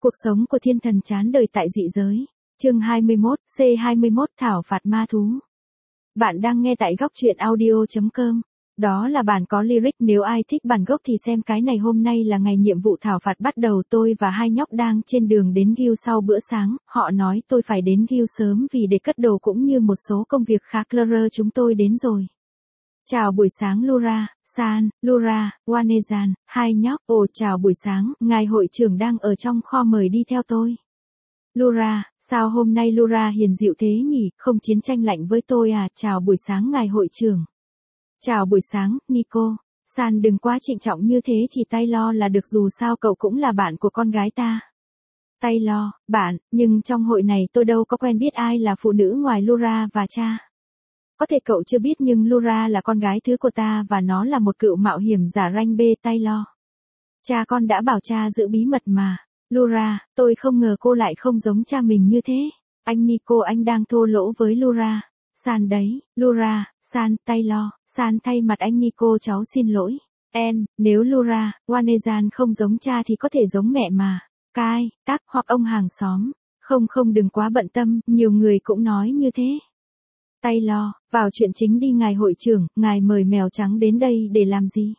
Cuộc sống của thiên thần chán đời tại dị giới. Chương 21, C21 thảo phạt ma thú. Bạn đang nghe tại góc truyện audio.com. Đó là bản có lyric, nếu ai thích bản gốc thì xem cái này. Hôm nay là ngày nhiệm vụ thảo phạt bắt đầu, tôi và hai nhóc đang trên đường đến Guild sau bữa sáng. Họ nói tôi phải đến Guild sớm vì để cất đồ cũng như một số công việc khác. Chúng tôi đến rồi. Chào buổi sáng Lura, San, Lura, Wanezan, hai nhóc. Ồ chào buổi sáng, ngài hội trưởng đang ở trong kho, mời đi theo tôi. Lura, sao hôm nay Lura hiền dịu thế nhỉ, không chiến tranh lạnh với tôi à? Chào buổi sáng ngài hội trưởng. Chào buổi sáng, Nico. San đừng quá trịnh trọng như thế, chỉ Taylor là được, dù sao cậu cũng là bạn của con gái ta. Taylor, bạn, nhưng trong hội này tôi đâu có quen biết ai là phụ nữ ngoài Lura và cha. Có thể cậu chưa biết nhưng Lura là con gái thứ của ta và nó là một cựu mạo hiểm giả rank B. Taylor. Cha con đã bảo cha giữ bí mật mà. Lura, tôi không ngờ cô lại không giống cha mình như thế. Anh Nico, anh đang thô lỗ với Lura. San đấy, Lura, San, Taylor, San thay mặt anh Nico cháu xin lỗi. Nếu Lura, Wanezan không giống cha thì có thể giống mẹ mà. Kai, Tác hoặc ông hàng xóm. Không đừng quá bận tâm, nhiều người cũng nói như thế. Taylor, vào chuyện chính đi ngài hội trưởng, ngài mời mèo trắng đến đây để làm gì?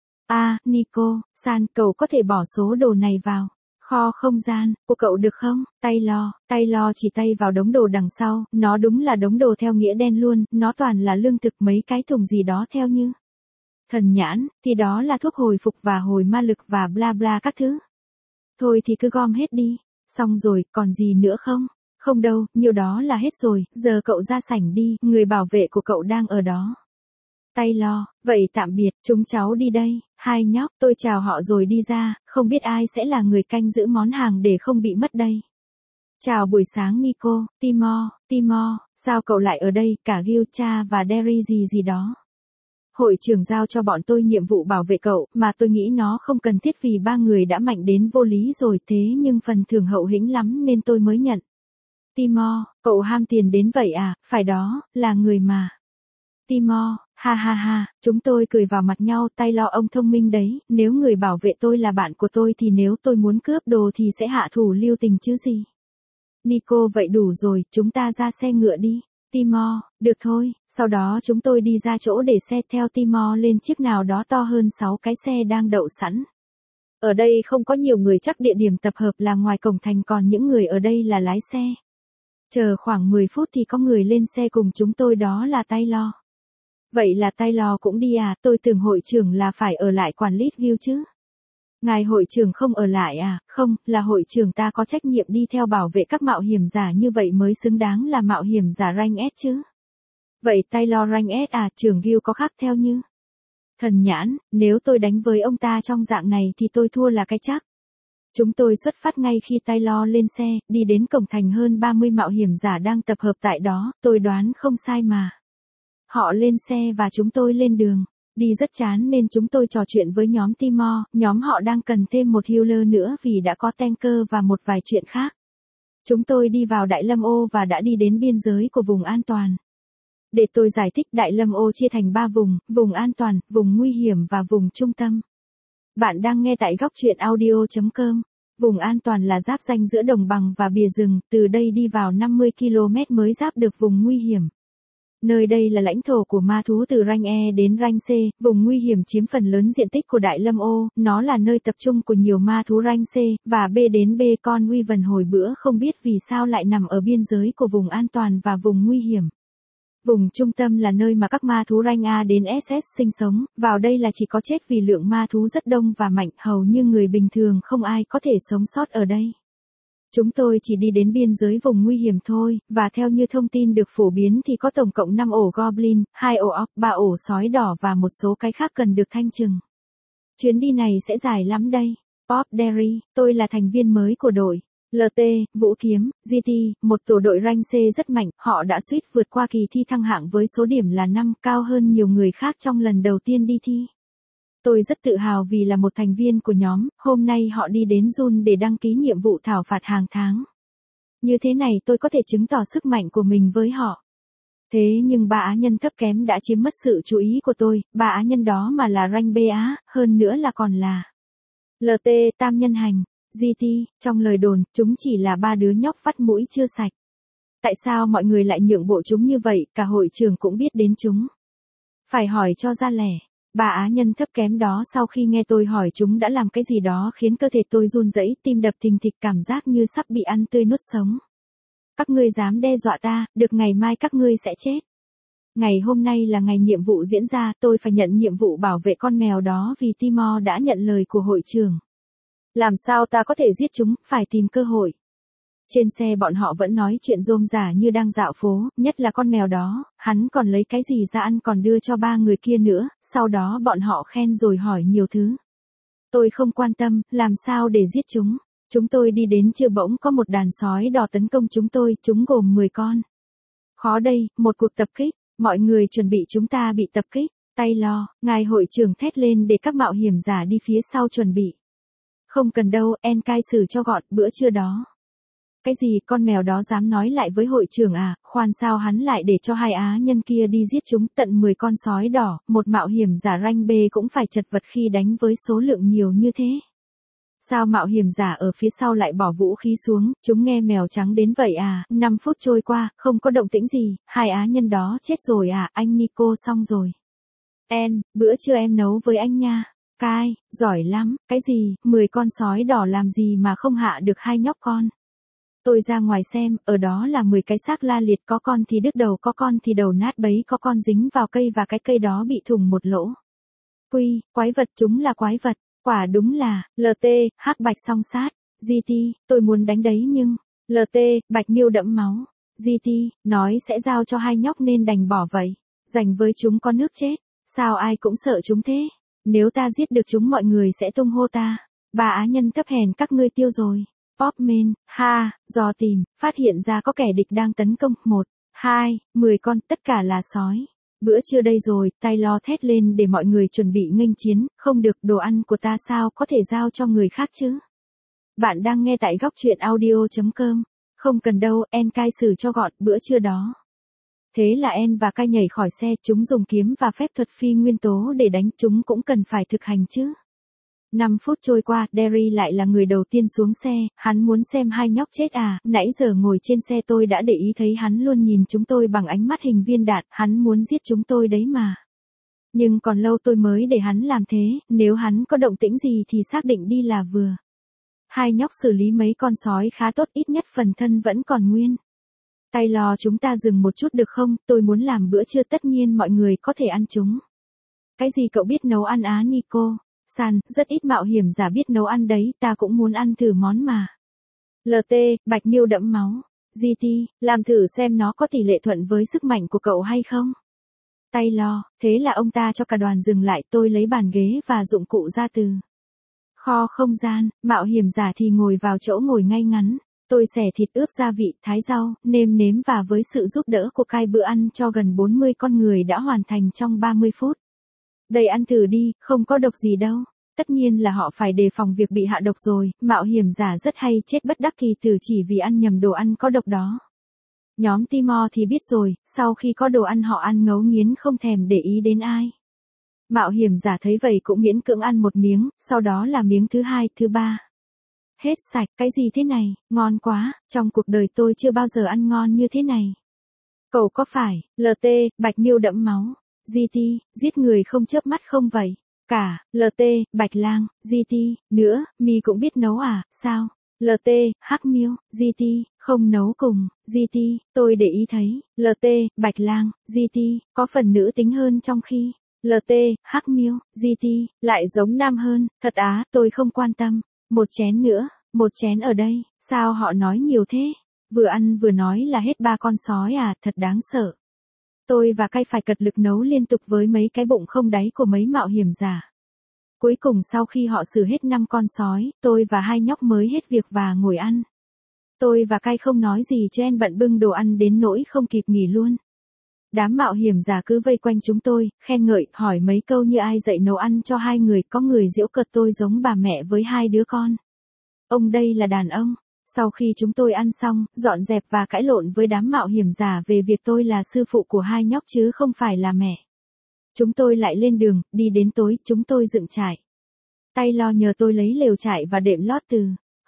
Nico, San, cậu có thể bỏ số đồ này vào kho không gian của cậu được không? Taylor chỉ tay vào đống đồ đằng sau, nó đúng là đống đồ theo nghĩa đen luôn, nó toàn là lương thực, mấy cái thùng gì đó theo như thần nhãn, thì đó là thuốc hồi phục và hồi ma lực và bla bla các thứ. Thôi thì cứ gom hết đi. Xong rồi, còn gì nữa không? Không đâu, nhiều đó là hết rồi, giờ cậu ra sảnh đi, người bảo vệ của cậu đang ở đó. Taylor, vậy tạm biệt, chúng cháu đi đây. Hai nhóc, tôi chào họ rồi đi ra, không biết ai sẽ là người canh giữ món hàng để không bị mất đây. Chào buổi sáng Nico, Timor, sao cậu lại ở đây, cả Gil, cha và Derry gì đó. Hội trưởng giao cho bọn tôi nhiệm vụ bảo vệ cậu, mà tôi nghĩ nó không cần thiết vì ba người đã mạnh đến vô lý rồi, thế nhưng phần thưởng hậu hĩnh lắm nên tôi mới nhận. Timor, cậu ham tiền đến vậy à? Phải đó, là người mà. Timor, ha, chúng tôi cười vào mặt nhau. Taylor, ông thông minh đấy, nếu người bảo vệ tôi là bạn của tôi thì nếu tôi muốn cướp đồ thì sẽ hạ thủ lưu tình chứ gì. Nico, vậy đủ rồi, chúng ta ra xe ngựa đi. Timor, được thôi, sau đó chúng tôi đi ra chỗ để xe, theo Timor lên chiếc nào đó to hơn 6 cái xe đang đậu sẵn. Ở đây không có nhiều người, chắc địa điểm tập hợp là ngoài cổng thành, còn những người ở đây là lái xe. Chờ khoảng 10 phút thì có người lên xe cùng chúng tôi, đó là Taylor. Vậy là Taylor cũng đi à? Tôi tưởng hội trưởng là phải ở lại quản lý Guild chứ. Ngài hội trưởng không ở lại à? Không, là hội trưởng ta có trách nhiệm đi theo bảo vệ các mạo hiểm giả, như vậy mới xứng đáng là mạo hiểm giả rank S chứ. Vậy Taylor rank S à? Trưởng Guild có khác theo như thần nhãn, nếu tôi đánh với ông ta trong dạng này thì tôi thua là cái chắc. Chúng tôi xuất phát ngay khi Taylor lên xe, đi đến cổng thành, hơn 30 mạo hiểm giả đang tập hợp tại đó, tôi đoán không sai mà. Họ lên xe và chúng tôi lên đường. Đi rất chán nên chúng tôi trò chuyện với nhóm Timor, nhóm họ đang cần thêm một healer nữa vì đã có tanker và một vài chuyện khác. Chúng tôi đi vào Đại Lâm Ô và đã đi đến biên giới của vùng an toàn. Để tôi giải thích, Đại Lâm Ô chia thành 3 vùng, vùng an toàn, vùng nguy hiểm và vùng trung tâm. Bạn đang nghe tại góc truyện audio.com. Vùng an toàn là giáp ranh giữa đồng bằng và bìa rừng, từ đây đi vào 50 km mới giáp được vùng nguy hiểm. Nơi đây là lãnh thổ của ma thú từ rank E đến rank C, vùng nguy hiểm chiếm phần lớn diện tích của Đại Lâm Ô, nó là nơi tập trung của nhiều ma thú rank C, và B đến B. Con Wyvern hồi bữa không biết vì sao lại nằm ở biên giới của vùng an toàn và vùng nguy hiểm. Vùng trung tâm là nơi mà các ma thú rank A đến SS sinh sống, vào đây là chỉ có chết vì lượng ma thú rất đông và mạnh, hầu như người bình thường không ai có thể sống sót ở đây. Chúng tôi chỉ đi đến biên giới vùng nguy hiểm thôi, và theo như thông tin được phổ biến thì có tổng cộng 5 ổ Goblin, 2 ổ Orc, 3 ổ sói đỏ và một số cái khác cần được thanh trừng. Chuyến đi này sẽ dài lắm đây. Bob Derry, tôi là thành viên mới của đội. LT, Vũ Kiếm, GT, một tổ đội rank C rất mạnh, họ đã suýt vượt qua kỳ thi thăng hạng với số điểm là 5, cao hơn nhiều người khác trong lần đầu tiên đi thi. Tôi rất tự hào vì là một thành viên của nhóm, hôm nay họ đi đến Jun để đăng ký nhiệm vụ thảo phạt hàng tháng. Như thế này tôi có thể chứng tỏ sức mạnh của mình với họ. Thế nhưng 3 á nhân thấp kém đã chiếm mất sự chú ý của tôi, 3 á nhân đó mà là rank B á, hơn nữa là còn là LT tam nhân hành. GT, trong lời đồn, chúng chỉ là ba đứa nhóc vắt mũi chưa sạch. Tại sao mọi người lại nhượng bộ chúng như vậy, cả hội trường cũng biết đến chúng. Phải hỏi cho ra lẻ. Bà á nhân thấp kém đó sau khi nghe tôi hỏi chúng đã làm cái gì đó khiến cơ thể tôi run rẩy, tim đập thình thịch, cảm giác như sắp bị ăn tươi nuốt sống. Các ngươi dám đe dọa ta, được ngày mai các ngươi sẽ chết. Ngày hôm nay là ngày nhiệm vụ diễn ra, tôi phải nhận nhiệm vụ bảo vệ con mèo đó vì Timor đã nhận lời của hội trưởng. Làm sao ta có thể giết chúng, phải tìm cơ hội. Trên xe bọn họ vẫn nói chuyện rôm rả như đang dạo phố, nhất là con mèo đó, hắn còn lấy cái gì ra ăn còn đưa cho ba người kia nữa, sau đó bọn họ khen rồi hỏi nhiều thứ. Tôi không quan tâm, làm sao để giết chúng. Chúng tôi đi đến chưa bỗng có một đàn sói đỏ tấn công chúng gồm 10 con. Khó đây, một cuộc tập kích, mọi người chuẩn bị chúng ta bị tập kích, Taylor, ngài hội trưởng thét lên để các mạo hiểm giả đi phía sau chuẩn bị. Không cần đâu, En cai xử cho gọn, bữa trưa đó. Cái gì, con mèo đó dám nói lại với hội trưởng à, khoan sao hắn lại để cho hai á nhân kia đi giết chúng tận 10 con sói đỏ, một mạo hiểm giả rank B cũng phải chật vật khi đánh với số lượng nhiều như thế. Sao mạo hiểm giả ở phía sau lại bỏ vũ khí xuống, chúng nghe mèo trắng đến vậy à, 5 phút trôi qua, không có động tĩnh gì, hai á nhân đó chết rồi à, anh Nico xong rồi. En, bữa trưa em nấu với anh nha. Cai, giỏi lắm, cái gì, 10 con sói đỏ làm gì mà không hạ được hai nhóc con. Tôi ra ngoài xem, ở đó là 10 cái xác la liệt, có con thì đứt đầu, có con thì đầu nát bấy, có con dính vào cây và cái cây đó bị thủng một lỗ. Quy, quái vật, chúng là quái vật, quả đúng là, LT, hắc bạch song sát, GT, tôi muốn đánh đấy nhưng, LT, bạch miêu đẫm máu, GT, nói sẽ giao cho hai nhóc nên đành bỏ vậy, dành với chúng con nước chết, sao ai cũng sợ chúng thế, nếu ta giết được chúng mọi người sẽ tung hô ta, bà á nhân thấp hèn các ngươi tiêu rồi. Popman, ha, dò tìm, phát hiện ra có kẻ địch đang tấn công, 1, 2, 10 con, tất cả là sói. Bữa trưa đây rồi, Taylor thét lên để mọi người chuẩn bị nghênh chiến, không được, đồ ăn của ta sao có thể giao cho người khác chứ. Bạn đang nghe tại góc truyện audio.com, không cần đâu, En cai xử cho gọn, bữa trưa đó. Thế là En và Cai nhảy khỏi xe, chúng dùng kiếm và phép thuật phi nguyên tố để đánh, chúng cũng cần phải thực hành chứ. 5 phút trôi qua, Derry lại là người đầu tiên xuống xe, hắn muốn xem hai nhóc chết à, nãy giờ ngồi trên xe tôi đã để ý thấy hắn luôn nhìn chúng tôi bằng ánh mắt hình viên đạn, hắn muốn giết chúng tôi đấy mà. Nhưng còn lâu tôi mới để hắn làm thế, nếu hắn có động tĩnh gì thì xác định đi là vừa. Hai nhóc xử lý mấy con sói khá tốt, ít nhất phần thân vẫn còn nguyên. Taylor, chúng ta dừng một chút được không, tôi muốn làm bữa trưa, tất nhiên mọi người có thể ăn chúng. Cái gì cậu biết nấu ăn á Nico? San, rất ít mạo hiểm giả biết nấu ăn đấy, ta cũng muốn ăn thử món mà. LT, bạch miêu đẫm máu. GT, làm thử xem nó có tỷ lệ thuận với sức mạnh của cậu hay không. Taylor, thế là ông ta cho cả đoàn dừng lại, tôi lấy bàn ghế và dụng cụ ra từ kho không gian, mạo hiểm giả thì ngồi vào chỗ ngồi ngay ngắn. Tôi xẻ thịt, ướp gia vị, thái rau, nêm nếm và với sự giúp đỡ của Cai bữa ăn cho gần 40 con người đã hoàn thành trong 30 phút. Đây, ăn thử đi, không có độc gì đâu. Tất nhiên là họ phải đề phòng việc bị hạ độc rồi, mạo hiểm giả rất hay chết bất đắc kỳ tử chỉ vì ăn nhầm đồ ăn có độc đó. Nhóm Timor thì biết rồi, sau khi có đồ ăn họ ăn ngấu nghiến không thèm để ý đến ai. Mạo hiểm giả thấy vậy cũng miễn cưỡng ăn một miếng, sau đó là miếng thứ hai, thứ ba. Hết sạch, cái gì thế này, ngon quá, trong cuộc đời tôi chưa bao giờ ăn ngon như thế này. Cậu có phải, LT, bạch miêu đẫm máu. GT, giết người không chớp mắt không vậy? Cả, LT, bạch lang, GT, nữa, mi cũng biết nấu à, sao? LT, hắc miêu, GT, không nấu cùng, GT, tôi để ý thấy, LT, bạch lang, GT, có phần nữ tính hơn trong khi, LT, hắc miêu, GT, lại giống nam hơn, thật á, tôi không quan tâm, một chén nữa, một chén ở đây, sao họ nói nhiều thế? Vừa ăn vừa nói là hết 3 con sói à, thật đáng sợ. Tôi và Cai phải cật lực nấu liên tục với mấy cái bụng không đáy của mấy mạo hiểm giả. Cuối cùng sau khi họ xử hết 5 con sói, tôi và hai nhóc mới hết việc và ngồi ăn. Tôi và Cai không nói gì chứ En bận bưng đồ ăn đến nỗi không kịp nghỉ luôn. Đám mạo hiểm giả cứ vây quanh chúng tôi, khen ngợi, hỏi mấy câu như ai dạy nấu ăn cho hai người, có người giễu cợt tôi giống bà mẹ với hai đứa con. Ông đây là đàn ông. Sau khi chúng tôi ăn xong, dọn dẹp và cãi lộn với đám mạo hiểm giả về việc tôi là sư phụ của hai nhóc chứ không phải là mẹ. Chúng tôi lại lên đường, đi đến tối, chúng tôi dựng trại. Taylor nhờ tôi lấy lều trại và đệm lót từ kho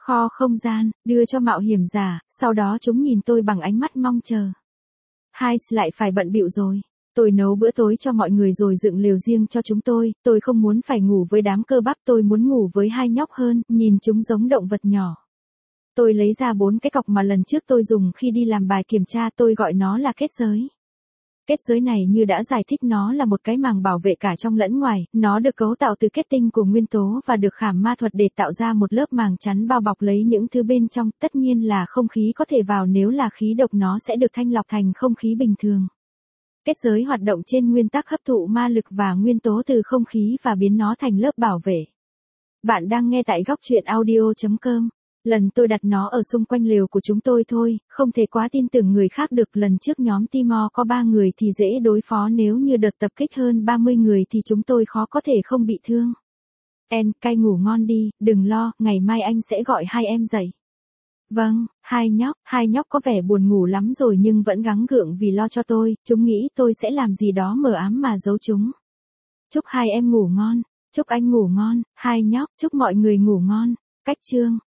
kho không gian, đưa cho mạo hiểm giả, sau đó chúng nhìn tôi bằng ánh mắt mong chờ. Hai lại phải bận bịu rồi. Tôi nấu bữa tối cho mọi người rồi dựng lều riêng cho chúng tôi không muốn phải ngủ với đám cơ bắp, tôi muốn ngủ với hai nhóc hơn, nhìn chúng giống động vật nhỏ. Tôi lấy ra 4 cái cọc mà lần trước tôi dùng khi đi làm bài kiểm tra, tôi gọi nó là kết giới. Kết giới này như đã giải thích nó là một cái màng bảo vệ cả trong lẫn ngoài, nó được cấu tạo từ kết tinh của nguyên tố và được khảm ma thuật để tạo ra một lớp màng chắn bao bọc lấy những thứ bên trong, tất nhiên là không khí có thể vào, nếu là khí độc nó sẽ được thanh lọc thành không khí bình thường. Kết giới hoạt động trên nguyên tắc hấp thụ ma lực và nguyên tố từ không khí và biến nó thành lớp bảo vệ. Bạn đang nghe tại góc truyện audio.com. Lần tôi đặt nó ở xung quanh lều của chúng tôi thôi, không thể quá tin tưởng người khác được. Lần trước nhóm Timor có 3 người thì dễ đối phó, nếu như đợt tập kích hơn 30 người thì chúng tôi khó có thể không bị thương. Cay ngủ ngon đi, đừng lo, ngày mai anh sẽ gọi hai em dậy. Vâng, hai nhóc có vẻ buồn ngủ lắm rồi nhưng vẫn gắng gượng vì lo cho tôi, chúng nghĩ tôi sẽ làm gì đó mờ ám mà giấu chúng. Chúc hai em ngủ ngon, chúc anh ngủ ngon, hai nhóc, chúc mọi người ngủ ngon. Cách chương